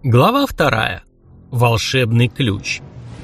Глава 2. Волшебный ключ.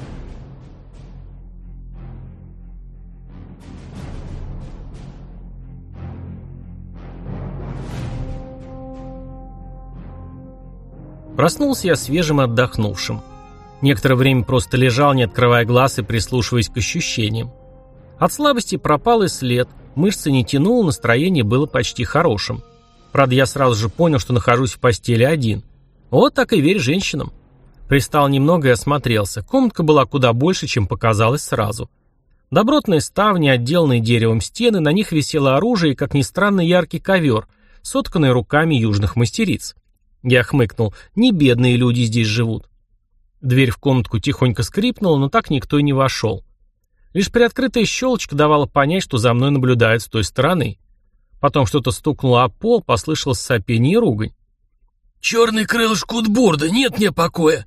Проснулся я свежим и отдохнувшим. Некоторое время просто лежал, не открывая глаз и прислушиваясь к ощущениям. От слабости пропал и след, мышцы не тянуло, настроение было почти хорошим. Правда, я сразу же понял, что нахожусь в постели один. Вот так и верь женщинам. Пристал немного и осмотрелся. Комнатка была куда больше, чем показалось сразу. Добротные ставни, отделанные деревом стены, на них висело оружие и, как ни странно, яркий ковер, сотканный руками южных мастериц. Я хмыкнул. Не бедные люди здесь живут. Дверь в комнатку тихонько скрипнула, но так никто и не вошел. Лишь приоткрытая щелочка давала понять, что за мной наблюдают с той стороны. Потом что-то стукнуло о пол, послышалось сопение и ругань. «Черный крылышко Утбурда, нет мне покоя!»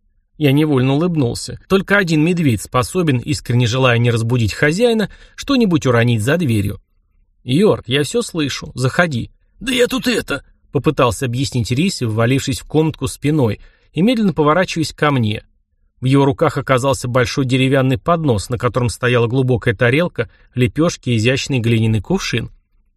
Я невольно улыбнулся. Только один медведь способен, искренне желая не разбудить хозяина, что-нибудь уронить за дверью. «Йорк, я все слышу. Заходи». «Да я тут это...» — попытался объяснить Рисе, ввалившись в комнатку спиной и медленно поворачиваясь ко мне. В его руках оказался большой деревянный поднос, на котором стояла глубокая тарелка, лепешки и изящный глиняный кувшин.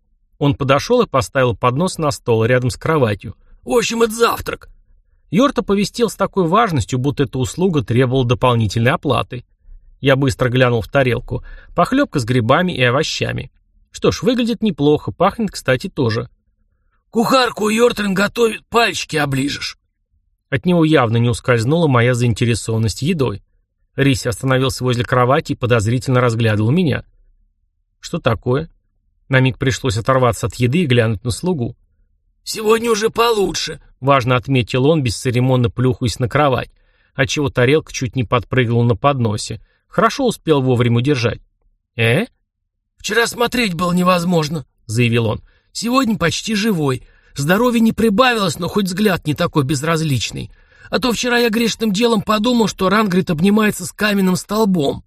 Он подошел и поставил поднос на стол рядом с кроватью. «В общем, это завтрак». Йорт оповестил с такой важностью, будто эта услуга требовала дополнительной оплаты. Я быстро глянул в тарелку. Похлебка с грибами и овощами. Что ж, выглядит неплохо, пахнет, кстати, тоже. «Кухарку Йортрен готовит, пальчики оближешь». От него явно не ускользнула моя заинтересованность едой. Риси остановился возле кровати и подозрительно разглядывал меня. «Что такое?» На миг пришлось оторваться от еды и глянуть на слугу. «Сегодня уже получше», — важно отметил он, бесцеремонно плюхаясь на кровать, отчего тарелка чуть не подпрыгнула на подносе. Хорошо успел вовремя удержать. «Вчера смотреть было невозможно», — заявил он. «Сегодня почти живой. Здоровье не прибавилось, но хоть взгляд не такой безразличный. А то вчера я грешным делом подумал, что Рангрид обнимается с каменным столбом».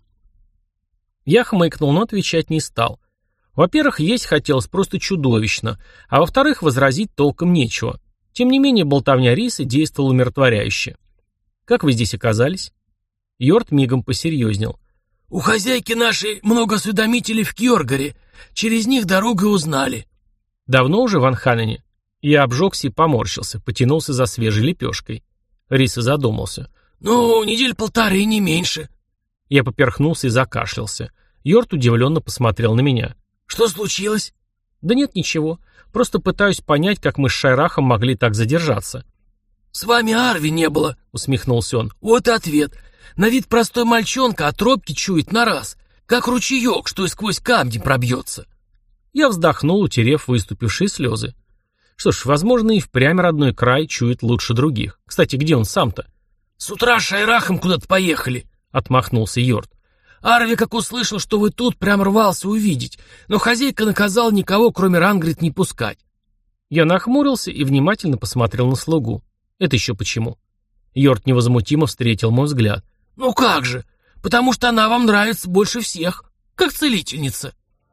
Я хмыкнул, но отвечать не стал. Во-первых, есть хотелось просто чудовищно, а во-вторых, возразить толком нечего. Тем не менее, болтовня Рисы действовала умиротворяюще. «Как вы здесь оказались?» Йорт мигом посерьезнел. «У хозяйки нашей много осведомителей в Кьоргаре. Через них дорогу узнали». «Давно уже в Анханене?» Я обжегся и поморщился, потянулся за свежей лепешкой. Риса задумался. «Ну, недель полторы и не меньше». Я поперхнулся и закашлялся. Йорт удивленно посмотрел на меня. «Что случилось?» «Да нет, ничего. Просто пытаюсь понять, как мы с Шайрахом могли так задержаться». «С вами Арви не было», — усмехнулся он. «Вот и ответ. На вид простой мальчонка, а тропки чует на раз. Как ручеек, что и сквозь камни пробьется». Я вздохнул, утерев выступившие слезы. Что ж, возможно, и впрямь родной край чует лучше других. Кстати, где он сам-то? «С утра с Шайрахом куда-то поехали», — отмахнулся Йорт. «Арви, как услышал, что вы тут, прям рвался увидеть, но хозяйка наказала никого, кроме Рангрид, не пускать». Я нахмурился и внимательно посмотрел на слугу. Это еще почему? Йорт невозмутимо встретил мой взгляд. «Ну как же, потому что она вам нравится больше всех, как целительница».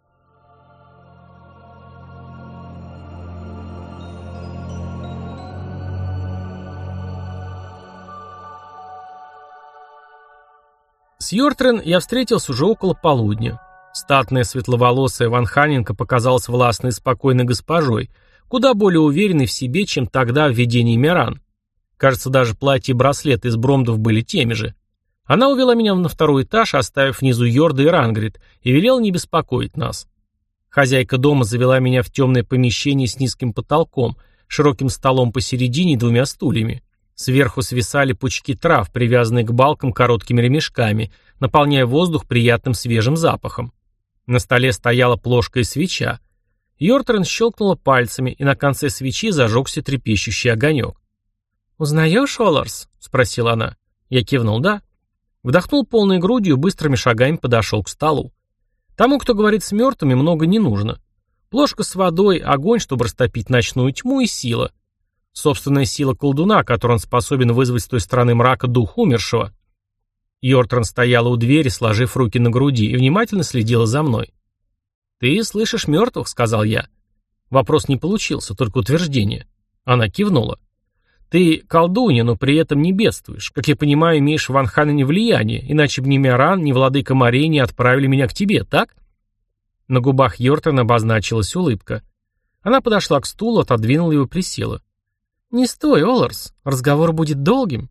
С Йортрен я встретился уже около полудня. Статная светловолосая ванханенка показалась властной и спокойной госпожой, куда более уверенной в себе, чем тогда в видении Миран. Кажется, даже платье и браслет из бромдов были теми же. Она увела меня на второй этаж, оставив внизу Йорда и Рангрид, и велела не беспокоить нас. Хозяйка дома завела меня в темное помещение с низким потолком, широким столом посередине и двумя стульями. Сверху свисали пучки трав, привязанные к балкам короткими ремешками, наполняя воздух приятным свежим запахом. На столе стояла плошка и свеча. Йортрен щелкнула пальцами, и на конце свечи зажегся трепещущий огонек. «Узнаешь, Оларс?» — спросила она. Я кивнул «да». Вдохнул полной грудью и быстрыми шагами подошел к столу. Тому, кто говорит с мертвыми, много не нужно. Плошка с водой, огонь, чтобы растопить ночную тьму, и сила. Собственная сила колдуна, которой он способен вызвать с той стороны мрака дух умершего. Йортрен стояла у двери, сложив руки на груди, и внимательно следила за мной. «Ты слышишь мертвых?» — сказал я. Вопрос не получился, только утверждение. Она кивнула. Ты колдунья, но при этом не бедствуешь. Как я понимаю, имеешь в Ванханене влияние, иначе бы ни Миоран, ни владыка морей не отправили меня к тебе, так?» На губах Йортрена обозначилась улыбка. Она подошла к стулу, отодвинула его и присела. «Не стой, Оларс, разговор будет долгим».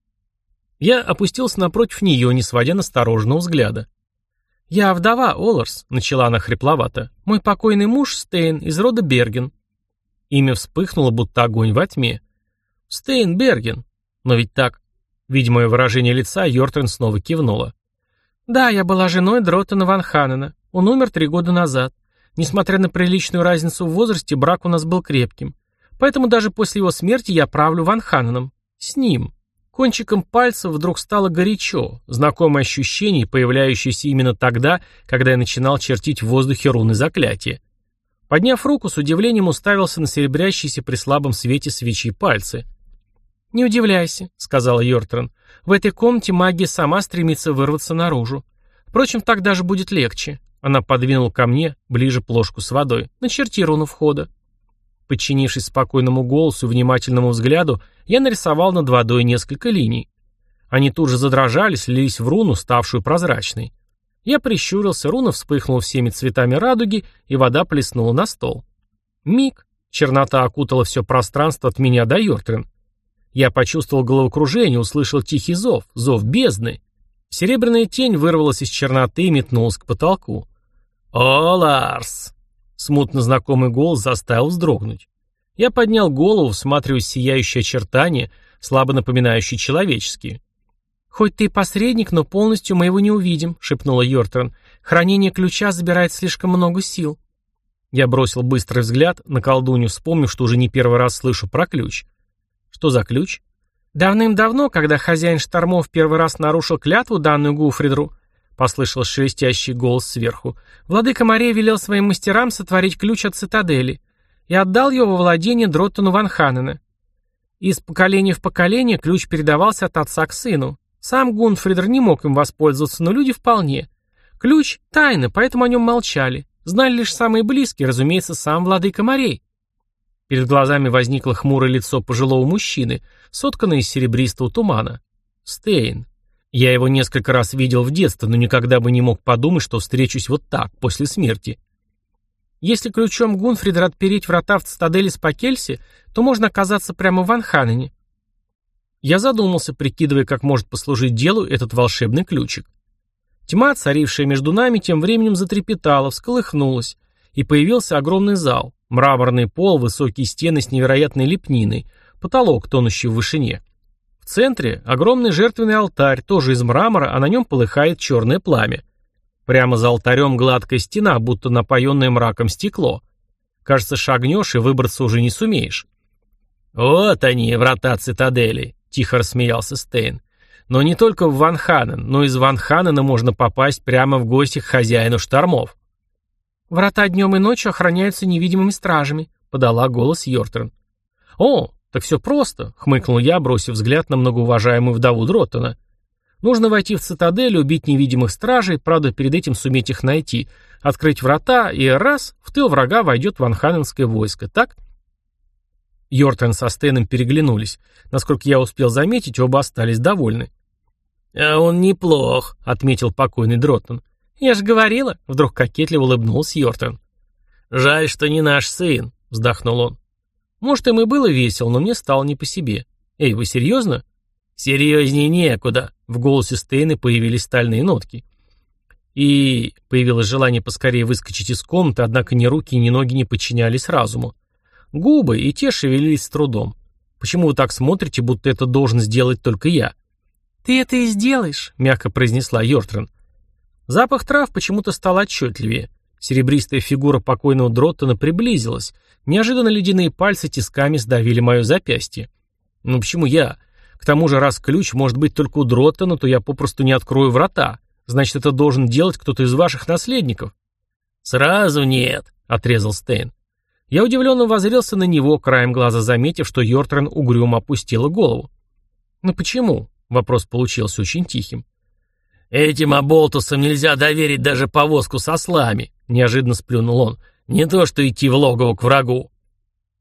Я опустился напротив нее, не сводя настороженного взгляда. «Я вдова, Оларс», — начала она хрипловато. «Мой покойный муж Стейн из рода Берген». Имя вспыхнуло, будто огонь во тьме. «Стейн Берген. Но ведь так...» Видя мое выражение лица, Йортрен снова кивнула. «Да, я была женой Дротена Ванханена. Он умер 3 года назад. Несмотря на приличную разницу в возрасте, брак у нас был крепким. Поэтому даже после его смерти я правлю Ванханеном. С ним». Кончиком пальцев вдруг стало горячо, знакомое ощущение, появляющееся именно тогда, когда я начинал чертить в воздухе руны заклятия. Подняв руку, с удивлением уставился на серебрящиеся при слабом свете свечи пальцы. «Не удивляйся», — сказала Йортрен. «В этой комнате магия сама стремится вырваться наружу. Впрочем, так даже будет легче». Она подвинула ко мне ближе плошку с водой. «Начерти руну входа». Подчинившись спокойному голосу и внимательному взгляду, я нарисовал над водой несколько линий. Они тут же задрожали, слились в руну, ставшую прозрачной. Я прищурился, руна вспыхнула всеми цветами радуги, и вода плеснула на стол. Миг. Чернота окутала все пространство от меня до Йортрен. Я почувствовал головокружение, услышал тихий зов, зов бездны. Серебряная тень вырвалась из черноты и метнулась к потолку. «О, Ларс!» Смутно знакомый голос заставил вздрогнуть. Я поднял голову, всматриваясь в сияющие очертания, слабо напоминающие человеческие. «Хоть ты и посредник, но полностью мы его не увидим», — шепнула Йортрен. «Хранение ключа забирает слишком много сил». Я бросил быстрый взгляд на колдунью, вспомнив, что уже не первый раз слышу про ключ. «Что за ключ?» «Давным-давно, когда хозяин штормов первый раз нарушил клятву, данную Гуфридру», — послышался шелестящий голос сверху, «владыка морей велел своим мастерам сотворить ключ от цитадели и отдал его во владение Дротену Ванханена. Из поколения в поколение ключ передавался от отца к сыну. Сам Гунфридр не мог им воспользоваться, но люди вполне. Ключ — тайна, поэтому о нем молчали. Знали лишь самые близкие, разумеется, сам владыка морей». Перед глазами возникло хмурое лицо пожилого мужчины, сотканное из серебристого тумана. Стейн. Я его несколько раз видел в детстве, но никогда бы не мог подумать, что встречусь вот так, после смерти. Если ключом Гунфридра отпереть врата в цитадели Спакельси, то можно оказаться прямо в Ванханене. Я задумался, прикидывая, как может послужить делу этот волшебный ключик. Тьма, царившая между нами, тем временем затрепетала, всколыхнулась, и появился огромный зал. Мраморный пол, высокие стены с невероятной лепниной, потолок, тонущий в вышине. В центре огромный жертвенный алтарь, тоже из мрамора, а на нем полыхает черное пламя. Прямо за алтарем гладкая стена, будто напоенное мраком стекло. Кажется, шагнешь и выбраться уже не сумеешь. «Вот они, врата цитадели», — тихо рассмеялся Стейн. «Но не только в Ванханен, но из Ванханена можно попасть прямо в гости к хозяину штормов». «Врата днем и ночью охраняются невидимыми стражами», — подала голос Йортрен. «О, так все просто», — хмыкнул я, бросив взгляд на многоуважаемую вдову Дротена. «Нужно войти в цитадель, убить невидимых стражей, правда, перед этим суметь их найти, открыть врата, и раз, в тыл врага войдет ванханенское войско, так?» Йортрен со Стейном переглянулись. Насколько я успел заметить, оба остались довольны. «А он неплох», — отметил покойный Дротен. «Я же говорила», — вдруг кокетливо улыбнулся Йортрен. «Жаль, что не наш сын», — вздохнул он. Может, им и было весело, но мне стало не по себе. «Эй, вы серьезно?» «Серьезнее некуда», — в голосе Стейна появились стальные нотки. И появилось желание поскорее выскочить из комнаты, однако ни руки, ни ноги не подчинялись разуму. Губы и те шевелились с трудом. «Почему вы так смотрите, будто это должен сделать только я?» «Ты это и сделаешь», — мягко произнесла Йортрен. Запах трав почему-то стал отчетливее. Серебристая фигура покойного Дротена приблизилась. Неожиданно ледяные пальцы тисками сдавили мое запястье. «Ну почему я? К тому же, раз ключ может быть только у Дротена, то я попросту не открою врата. Значит, это должен делать кто-то из ваших наследников». «Сразу нет», — отрезал Стейн. Я удивленно воззрелся на него, краем глаза заметив, что Йортрен угрюмо опустила голову. «Ну почему?» — вопрос получился очень тихим. «Этим оболтусам нельзя доверить даже повозку с ослами», — неожиданно сплюнул он. «Не то что идти в логово к врагу».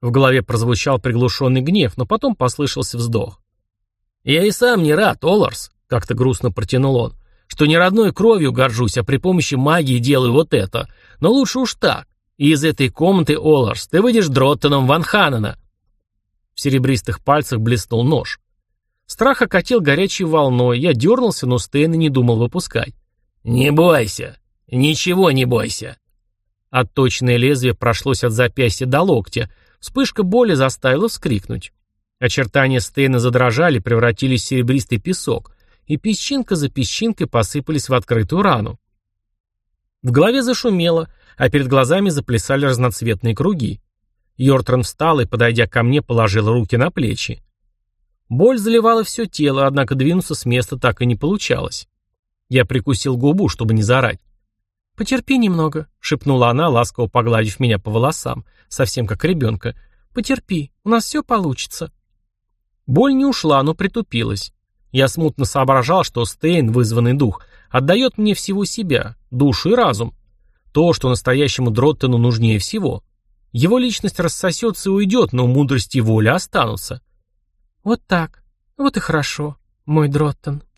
В голове прозвучал приглушенный гнев, но потом послышался вздох. «Я и сам не рад, Оларс», — как-то грустно протянул он, «что не родной кровью горжусь, а при помощи магии делаю вот это. Но лучше уж так. И из этой комнаты, Оларс, ты выйдешь Дроттоном Ван Ханнена». В серебристых пальцах блеснул нож. Страх окатил горячей волной, я дернулся, но Стейн и не думал выпускать. «Не бойся! Ничего не бойся!» Отточенное лезвие прошлось от запястья до локтя. Вспышка боли заставила вскрикнуть. Очертания Стейна задрожали, превратились в серебристый песок, и песчинка за песчинкой посыпались в открытую рану. В голове зашумело, а перед глазами заплясали разноцветные круги. Йортран встал и, подойдя ко мне, положил руки на плечи. Боль заливала все тело, однако двинуться с места так и не получалось. Я прикусил губу, чтобы не заорать. «Потерпи немного», — шепнула она, ласково погладив меня по волосам, совсем как ребенка. «Потерпи, у нас все получится». Боль не ушла, но притупилась. Я смутно соображал, что Стейн, вызванный дух, отдает мне всего себя, душу и разум. То, что настоящему Дроттону нужнее всего. Его личность рассосется и уйдет, но мудрость и воля останутся. «Вот так. Вот и хорошо, мой Дроттон».